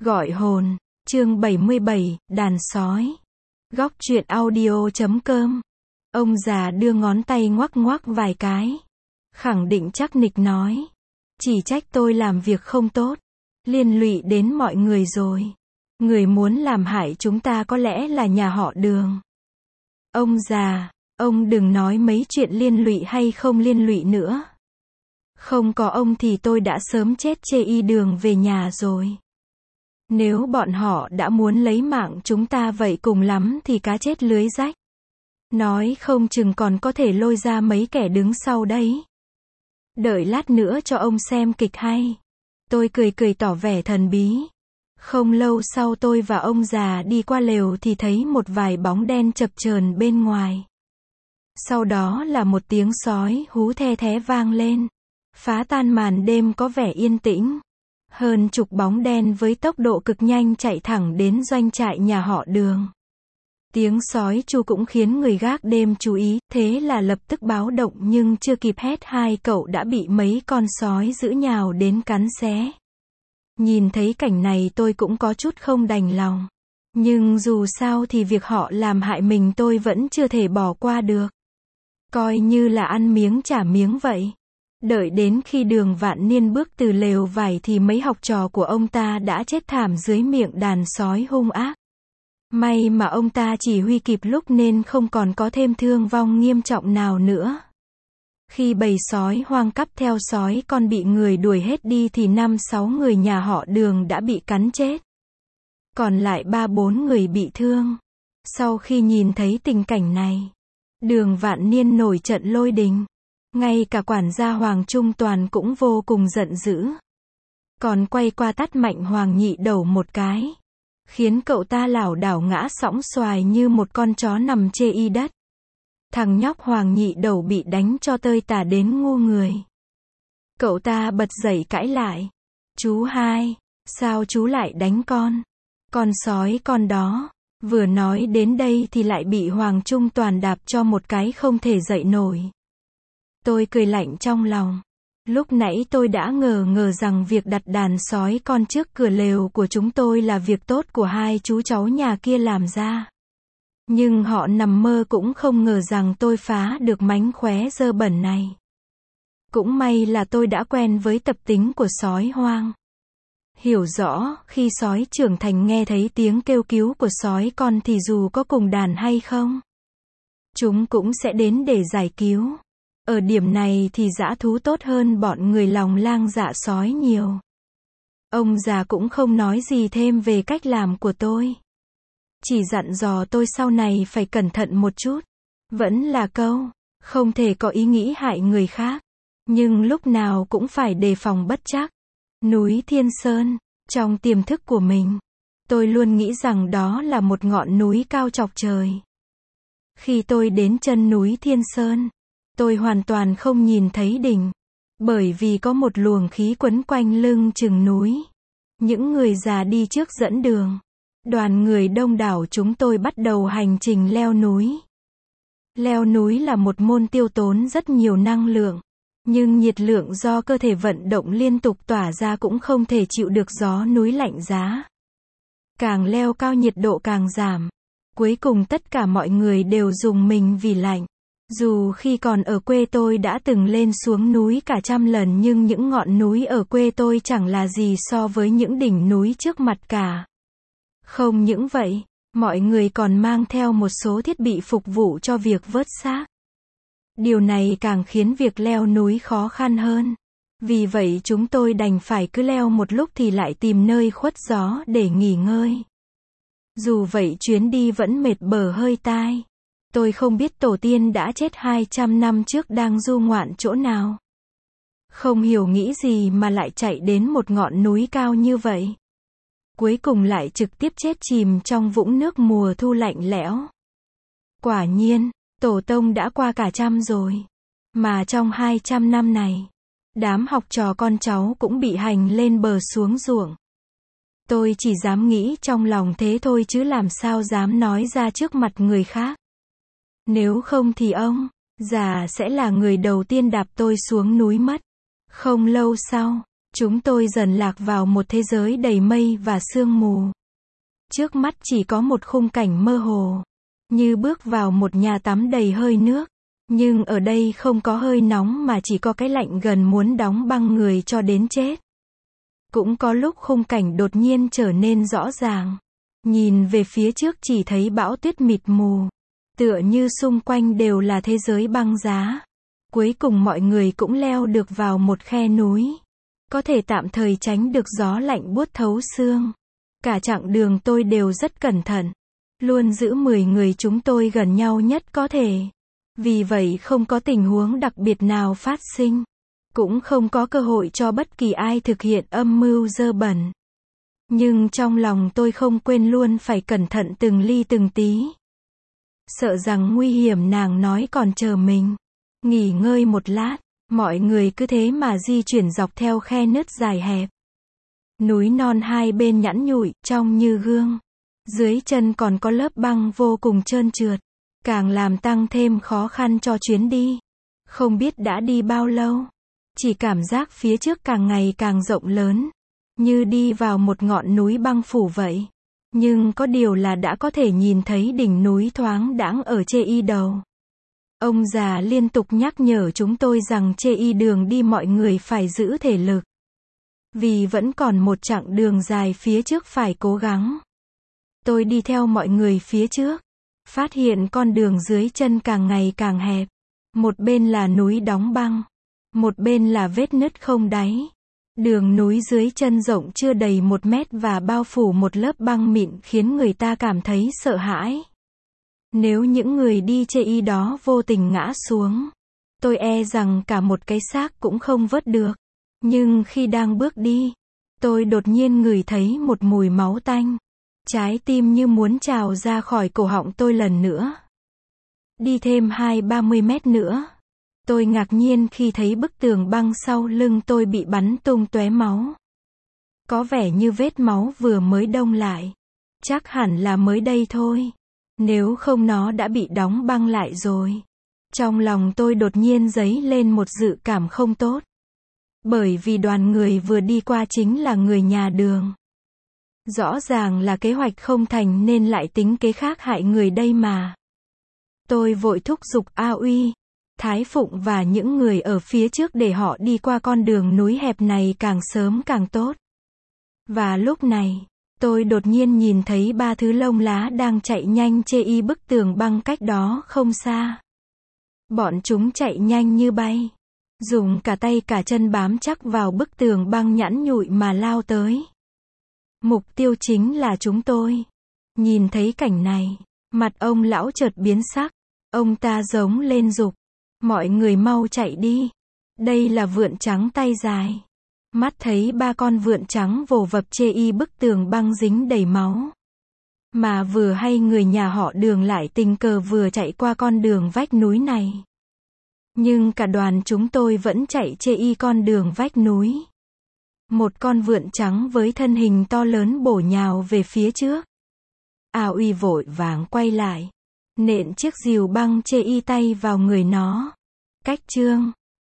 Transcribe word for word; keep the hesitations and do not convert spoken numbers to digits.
Gọi hồn, chương bảy mươi bảy, đàn sói. Góc truyện audio chấm com. Ông già đưa ngón tay ngoắc ngoắc vài cái. Khẳng định chắc nịch nói. Chỉ trách tôi làm việc không tốt. Liên lụy đến mọi người rồi. Người muốn làm hại chúng ta có lẽ là nhà họ Đường. Ông già, ông đừng nói mấy chuyện liên lụy hay không liên lụy nữa. Không có ông thì tôi đã sớm chết chê y Đường về nhà rồi. Nếu bọn họ đã muốn lấy mạng chúng ta vậy cùng lắm thì cá chết lưới rách. Nói không chừng còn có thể lôi ra mấy kẻ đứng sau đấy. Đợi lát nữa cho ông xem kịch hay. Tôi cười cười tỏ vẻ thần bí. Không lâu sau tôi và ông già đi qua lều thì thấy một vài bóng đen chập chờn bên ngoài. Sau đó là một tiếng sói hú the thé vang lên. Phá tan màn đêm có vẻ yên tĩnh. Hơn chục bóng đen với tốc độ cực nhanh chạy thẳng đến doanh trại nhà họ Đường. Tiếng sói tru cũng khiến người gác đêm chú ý, thế là lập tức báo động nhưng chưa kịp hét hai cậu đã bị mấy con sói dữ nhào đến cắn xé. Nhìn thấy cảnh này tôi cũng có chút không đành lòng. Nhưng dù sao thì việc họ làm hại mình tôi vẫn chưa thể bỏ qua được. Coi như là ăn miếng trả miếng vậy. Đợi đến khi Đường Vạn Niên bước từ lều vải thì mấy học trò của ông ta đã chết thảm dưới miệng đàn sói hung ác. May mà ông ta chỉ huy kịp lúc nên không còn có thêm thương vong nghiêm trọng nào nữa. Khi bầy sói hoang cắp theo sói con bị người đuổi hết đi thì năm sáu người nhà họ Đường đã bị cắn chết. Còn lại ba bốn người bị thương. Sau khi nhìn thấy tình cảnh này, Đường Vạn Niên nổi trận lôi đình. Ngay cả quản gia Hoàng Trung Toàn cũng vô cùng giận dữ. Còn quay qua tát mạnh Hoàng Nhị Đầu một cái. Khiến cậu ta lảo đảo ngã sõng xoài như một con chó nằm chê y đất. Thằng nhóc Hoàng Nhị Đầu bị đánh cho tơi tả đến ngu người. Cậu ta bật dậy cãi lại. Chú hai, sao chú lại đánh con? Con sói con đó. Vừa nói đến đây thì lại bị Hoàng Trung Toàn đạp cho một cái không thể dậy nổi. Tôi cười lạnh trong lòng. Lúc nãy tôi đã ngờ ngờ rằng việc đặt đàn sói con trước cửa lều của chúng tôi là việc tốt của hai chú cháu nhà kia làm ra. Nhưng họ nằm mơ cũng không ngờ rằng tôi phá được mánh khóe dơ bẩn này. Cũng may là tôi đã quen với tập tính của sói hoang. Hiểu rõ, khi sói trưởng thành nghe thấy tiếng kêu cứu của sói con thì dù có cùng đàn hay không, chúng cũng sẽ đến để giải cứu. Ở điểm này thì dã thú tốt hơn bọn người lòng lang dạ sói nhiều. Ông già cũng không nói gì thêm về cách làm của tôi. Chỉ dặn dò tôi sau này phải cẩn thận một chút. Vẫn là câu, không thể có ý nghĩ hại người khác. Nhưng lúc nào cũng phải đề phòng bất trắc. Núi Thiên Sơn, trong tiềm thức của mình, tôi luôn nghĩ rằng đó là một ngọn núi cao chọc trời. Khi tôi đến chân núi Thiên Sơn, tôi hoàn toàn không nhìn thấy đỉnh, bởi vì có một luồng khí quấn quanh lưng chừng núi. Những người già đi trước dẫn đường. Đoàn người đông đảo chúng tôi bắt đầu hành trình leo núi. Leo núi là một môn tiêu tốn rất nhiều năng lượng, nhưng nhiệt lượng do cơ thể vận động liên tục tỏa ra cũng không thể chịu được gió núi lạnh giá. Càng leo cao nhiệt độ càng giảm. Cuối cùng tất cả mọi người đều rùng mình vì lạnh. Dù khi còn ở quê tôi đã từng lên xuống núi cả trăm lần nhưng những ngọn núi ở quê tôi chẳng là gì so với những đỉnh núi trước mặt cả. Không những vậy, mọi người còn mang theo một số thiết bị phục vụ cho việc vớt xác. Điều này càng khiến việc leo núi khó khăn hơn. Vì vậy chúng tôi đành phải cứ leo một lúc thì lại tìm nơi khuất gió để nghỉ ngơi. Dù vậy chuyến đi vẫn mệt bở hơi tai. Tôi không biết tổ tiên đã chết hai trăm năm trước đang du ngoạn chỗ nào. Không hiểu nghĩ gì mà lại chạy đến một ngọn núi cao như vậy. Cuối cùng lại trực tiếp chết chìm trong vũng nước mùa thu lạnh lẽo. Quả nhiên, tổ tông đã qua cả trăm rồi. Mà trong hai trăm năm này, đám học trò con cháu cũng bị hành lên bờ xuống ruộng. Tôi chỉ dám nghĩ trong lòng thế thôi chứ làm sao dám nói ra trước mặt người khác. Nếu không thì ông già sẽ là người đầu tiên đạp tôi xuống núi mất. Không lâu sau, Chúng tôi dần lạc vào một thế giới đầy mây và sương mù. Trước mắt chỉ có một khung cảnh mơ hồ, như bước vào một nhà tắm đầy hơi nước. Nhưng ở đây không có hơi nóng mà chỉ có cái lạnh gần muốn đóng băng người cho đến chết. Cũng có lúc khung cảnh đột nhiên trở nên rõ ràng. Nhìn về phía trước chỉ thấy bão tuyết mịt mù. Tựa như xung quanh đều là thế giới băng giá. Cuối cùng mọi người cũng leo được vào một khe núi. Có thể tạm thời tránh được gió lạnh buốt thấu xương. Cả chặng đường tôi đều rất cẩn thận. Luôn giữ mười người chúng tôi gần nhau nhất có thể. Vì vậy không có tình huống đặc biệt nào phát sinh. Cũng không có cơ hội cho bất kỳ ai thực hiện âm mưu dơ bẩn. Nhưng trong lòng tôi không quên luôn phải cẩn thận từng ly từng tí. Sợ rằng nguy hiểm nàng nói còn chờ mình. Nghỉ ngơi một lát, mọi người cứ thế mà di chuyển dọc theo khe nứt dài hẹp. Núi non hai bên nhẵn nhụi, trong như gương. Dưới chân còn có lớp băng vô cùng trơn trượt. Càng làm tăng thêm khó khăn cho chuyến đi. Không biết đã đi bao lâu. Chỉ cảm giác phía trước càng ngày càng rộng lớn. Như đi vào một ngọn núi băng phủ vậy. Nhưng có điều là đã có thể nhìn thấy đỉnh núi thoáng đãng ở chê y đầu. Ông già liên tục nhắc nhở chúng tôi rằng chê y đường đi mọi người phải giữ thể lực. Vì vẫn còn một chặng đường dài phía trước phải cố gắng. Tôi đi theo mọi người phía trước. Phát hiện con đường dưới chân càng ngày càng hẹp. Một bên là núi đóng băng. Một bên là vết nứt không đáy. Đường núi dưới chân rộng chưa đầy một mét và bao phủ một lớp băng mịn khiến người ta cảm thấy sợ hãi. Nếu những người đi chê y đó vô tình ngã xuống, tôi e rằng cả một cái xác cũng không vớt được. Nhưng khi đang bước đi, tôi đột nhiên ngửi thấy một mùi máu tanh. Trái tim như muốn trào ra khỏi cổ họng tôi lần nữa. Đi thêm hai ba mươi mét nữa. Tôi ngạc nhiên khi thấy bức tường băng sau lưng tôi bị bắn tung tóe máu. Có vẻ như vết máu vừa mới đông lại. Chắc hẳn là mới đây thôi. Nếu không nó đã bị đóng băng lại rồi. Trong lòng tôi đột nhiên dấy lên một dự cảm không tốt. Bởi vì đoàn người vừa đi qua chính là người nhà Đường. Rõ ràng là kế hoạch không thành nên lại tính kế khác hại người đây mà. Tôi vội thúc giục A Uy, Thái Phụng và những người ở phía trước để họ đi qua con đường núi hẹp này càng sớm càng tốt. Và lúc này, tôi đột nhiên nhìn thấy ba thứ lông lá đang chạy nhanh chê y bức tường băng cách đó không xa. Bọn chúng chạy nhanh như bay. Dùng cả tay cả chân bám chắc vào bức tường băng nhẵn nhụi mà lao tới. Mục tiêu chính là chúng tôi. Nhìn thấy cảnh này, mặt ông lão chợt biến sắc. Ông ta giống lên giục. Mọi người mau chạy đi. Đây là vượn trắng tay dài. Mắt thấy ba con vượn trắng vồ vập chê y bức tường băng dính đầy máu. Mà vừa hay người nhà họ Đường lại tình cờ vừa chạy qua con đường vách núi này. Nhưng cả đoàn chúng tôi vẫn chạy chê y con đường vách núi. Một con vượn trắng với thân hình to lớn bổ nhào về phía trước. A Uy vội vàng quay lại. Nện chiếc rìu băng chê y tay vào người nó. Cách chương